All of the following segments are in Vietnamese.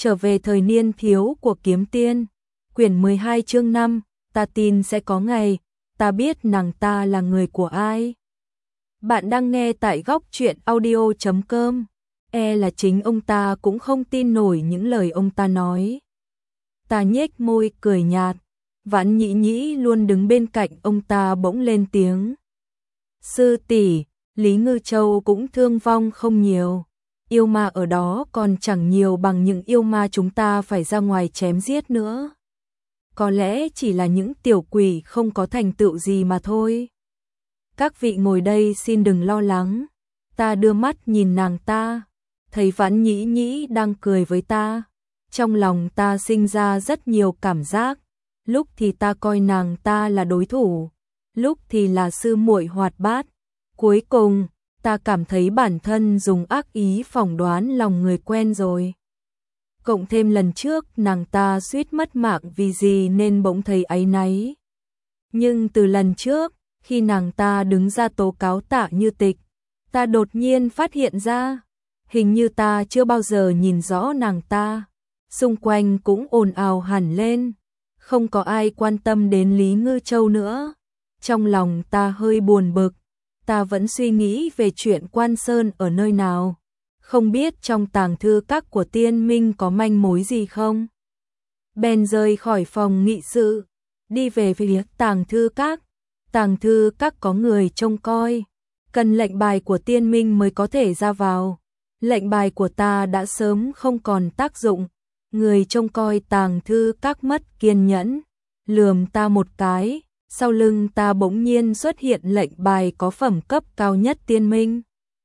Trở về thời niên thiếu của kiếm tiên. Quyển 12 chương 5, ta tin sẽ có ngày, ta biết nàng ta là người của ai. Bạn đang nghe tại góc truyện audio.com. Là chính ông ta cũng không tin nổi những lời ông ta nói. Ta nhếch môi cười nhạt. Vãn Nhĩ Nhĩ luôn đứng bên cạnh ông ta bỗng lên tiếng. Sư tỷ, Lý Ngư Châu cũng thương vong không nhiều. Yêu ma ở đó còn chẳng nhiều bằng những yêu ma chúng ta phải ra ngoài chém giết nữa. Có lẽ chỉ là những tiểu quỷ không có thành tựu gì mà thôi. Các vị ngồi đây xin đừng lo lắng. Ta đưa mắt nhìn nàng ta, thấy Vãn Nhĩ Nhĩ đang cười với ta. Trong lòng ta sinh ra rất nhiều cảm giác. Lúc thì ta coi nàng ta là đối thủ, lúc thì là sư muội hoạt bát. Cuối cùng, ta cảm thấy bản thân dùng ác ý phỏng đoán lòng người quen rồi. Cộng thêm lần trước nàng ta suýt mất mạng vì gì nên bỗng thấy áy náy. Nhưng từ lần trước, khi nàng ta đứng ra tố cáo Tạ Như Tịch, ta đột nhiên phát hiện ra, hình như ta chưa bao giờ nhìn rõ nàng ta. Xung quanh cũng ồn ào hẳn lên, không có ai quan tâm đến Lý Ngư Châu nữa. Trong lòng ta hơi buồn bực, ta vẫn suy nghĩ về chuyện Quan Sơn ở nơi nào. Không biết trong tàng thư các của Tiên Minh có manh mối gì không? Bèn rời khỏi phòng nghị sự, đi về phía tàng thư các. Tàng thư các có người trông coi, cần lệnh bài của Tiên Minh mới có thể ra vào. Lệnh bài của ta đã sớm không còn tác dụng. Người trông coi tàng thư các mất kiên nhẫn, lườm ta một cái. Sau lưng ta bỗng nhiên xuất hiện lệnh bài có phẩm cấp cao nhất Tiên Minh.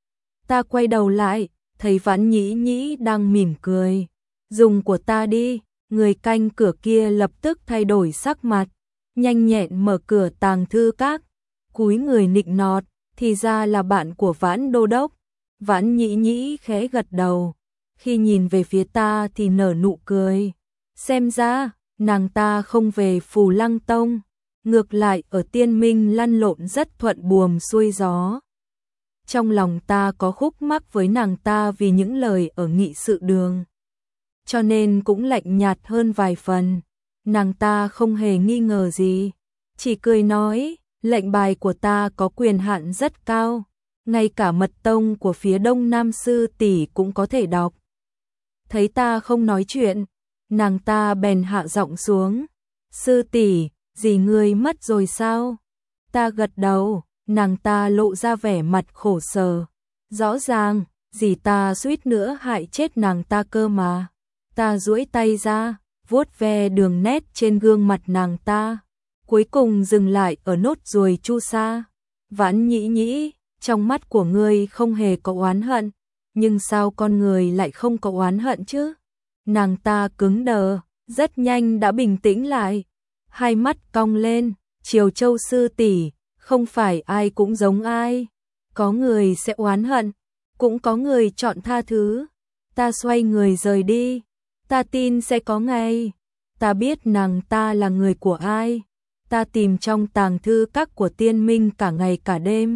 Ta quay đầu lại, thấy Vãn Nhĩ Nhĩ đang mỉm cười. Dùng của ta đi. Người canh cửa kia lập tức thay đổi sắc mặt, nhanh nhẹn mở cửa tàng thư các, cúi người nịnh nọt, thì ra là bạn của Vãn Đô Đốc. Vãn Nhĩ Nhĩ khẽ gật đầu, khi nhìn về phía ta thì nở nụ cười. Xem ra, nàng ta không về Phù Lăng Tông, ngược lại ở Tiên Minh lăn lộn rất thuận buồm xuôi gió. Trong lòng ta có khúc mắc với nàng ta vì những lời ở nghị sự đường, cho nên cũng lạnh nhạt hơn vài phần. Nàng ta không hề nghi ngờ gì, chỉ cười nói, lệnh bài của ta có quyền hạn rất cao, ngay cả mật tông của phía Đông Nam sư tỷ cũng có thể đọc. Thấy ta không nói chuyện, nàng ta bèn hạ giọng xuống. Sư tỷ, dì ngươi mất rồi sao? Ta gật đầu, nàng ta lộ ra vẻ mặt khổ sở. Rõ ràng, dì ta suýt nữa hại chết nàng ta cơ mà. Ta duỗi tay ra, vuốt ve đường nét trên gương mặt nàng ta, cuối cùng dừng lại ở nốt ruồi chu sa. Vãn Nhĩ Nhĩ, trong mắt của ngươi không hề có oán hận, nhưng sao con người lại không có oán hận chứ? Nàng ta cứng đờ, rất nhanh đã bình tĩnh lại, hai mắt cong lên. Triều Châu sư tỷ, không phải ai cũng giống ai, có người sẽ oán hận, cũng có người chọn tha thứ. Ta xoay người rời đi. Ta tin sẽ có ngày. Ta biết nàng ta là người của ai. Ta tìm trong tàng thư các của Tiên Minh cả ngày cả đêm.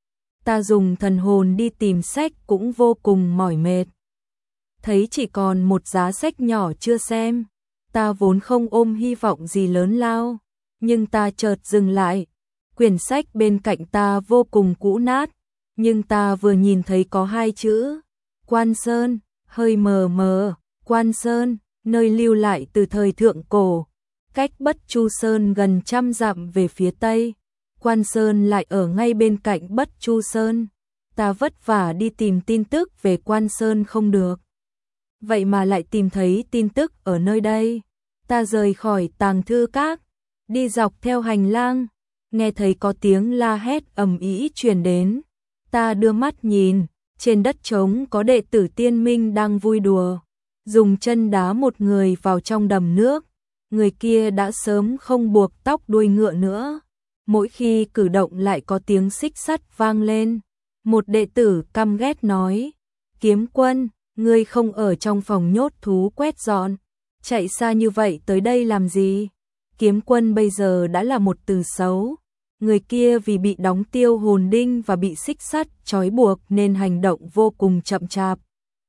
Ta dùng thần hồn đi tìm sách cũng vô cùng mỏi mệt. Thấy chỉ còn một giá sách nhỏ chưa xem. Ta vốn không ôm hy vọng gì lớn lao, nhưng ta chợt dừng lại. Quyển sách bên cạnh ta vô cùng cũ nát, nhưng ta vừa nhìn thấy có hai chữ Quan Sơn, hơi mờ mờ. Quan Sơn, nơi lưu lại từ thời thượng cổ, cách Bất Chu Sơn gần 100 dặm về phía tây. Quan Sơn lại ở ngay bên cạnh Bất Chu Sơn. Ta vất vả đi tìm tin tức về Quan Sơn không được, vậy mà lại tìm thấy tin tức ở nơi đây. Ta rời khỏi tàng thư các, đi dọc theo hành lang, nghe thấy có tiếng la hét ầm ĩ truyền đến. Ta đưa mắt nhìn, trên đất trống có đệ tử Tiên Minh đang vui đùa, dùng chân đá một người vào trong đầm nước. Người kia đã sớm không buộc tóc đuôi ngựa nữa, mỗi khi cử động lại có tiếng xích sắt vang lên. Một đệ tử căm ghét nói, Kiếm Quân, ngươi không ở trong phòng nhốt thú quét dọn, chạy xa như vậy tới đây làm gì? Kiếm Quân bây giờ đã là một từ xấu. Người kia vì bị đóng tiêu hồn đinh và bị xích sắt trói buộc nên hành động vô cùng chậm chạp.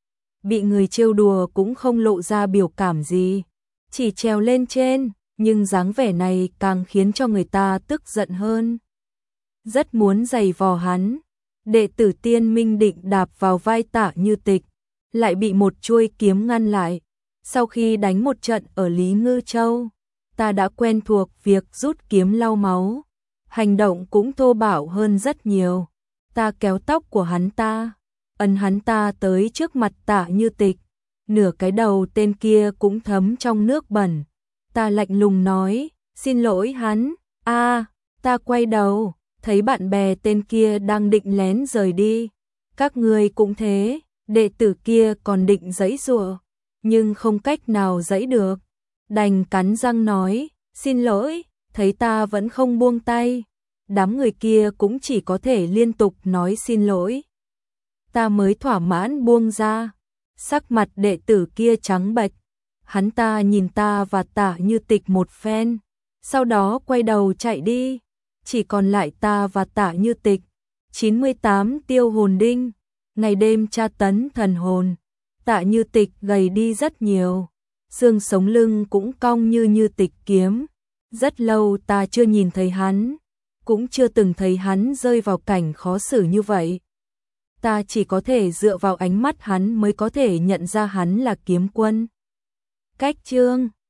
bị người trêu đùa cũng không lộ ra biểu cảm gì, chỉ trèo lên trên, nhưng dáng vẻ này càng khiến cho người ta tức giận hơn. Rất muốn giày vò hắn, đệ tử Tiên Minh định đạp vào vai Tạ Như Tịch, lại bị một chuôi kiếm ngăn lại. Sau khi đánh một trận ở Lý Ngư Châu, ta đã quen thuộc việc rút kiếm lau máu, hành động cũng thô bạo hơn rất nhiều. Ta kéo tóc của hắn ta, ấn hắn ta tới trước mặt Tạ Như Tịch, nửa cái đầu tên kia cũng thấm trong nước bẩn. Ta lạnh lùng nói, xin lỗi hắn. Ta quay đầu, thấy bạn bè tên kia đang định lén rời đi. Các ngươi cũng thế, đệ tử kia còn định giãy giụa, nhưng không cách nào giãy được. Đành cắn răng nói, xin lỗi, thấy ta vẫn không buông tay. Đám người kia cũng chỉ có thể liên tục nói xin lỗi. Ta mới thỏa mãn buông ra. Sắc mặt đệ tử kia trắng bệch. Hắn ta nhìn ta và Tạ Như Tịch một phen, sau đó quay đầu chạy đi. Chỉ còn lại ta và Tạ Như Tịch. 98 tiêu hồn đinh, ngày đêm tra tấn thần hồn. Tạ Như Tịch gầy đi rất nhiều, xương sống lưng cũng cong như Tịch kiếm. Rất lâu ta chưa nhìn thấy hắn, cũng chưa từng thấy hắn rơi vào cảnh khó xử như vậy. Ta chỉ có thể dựa vào ánh mắt hắn mới có thể nhận ra hắn là kiếm quân. Cách chương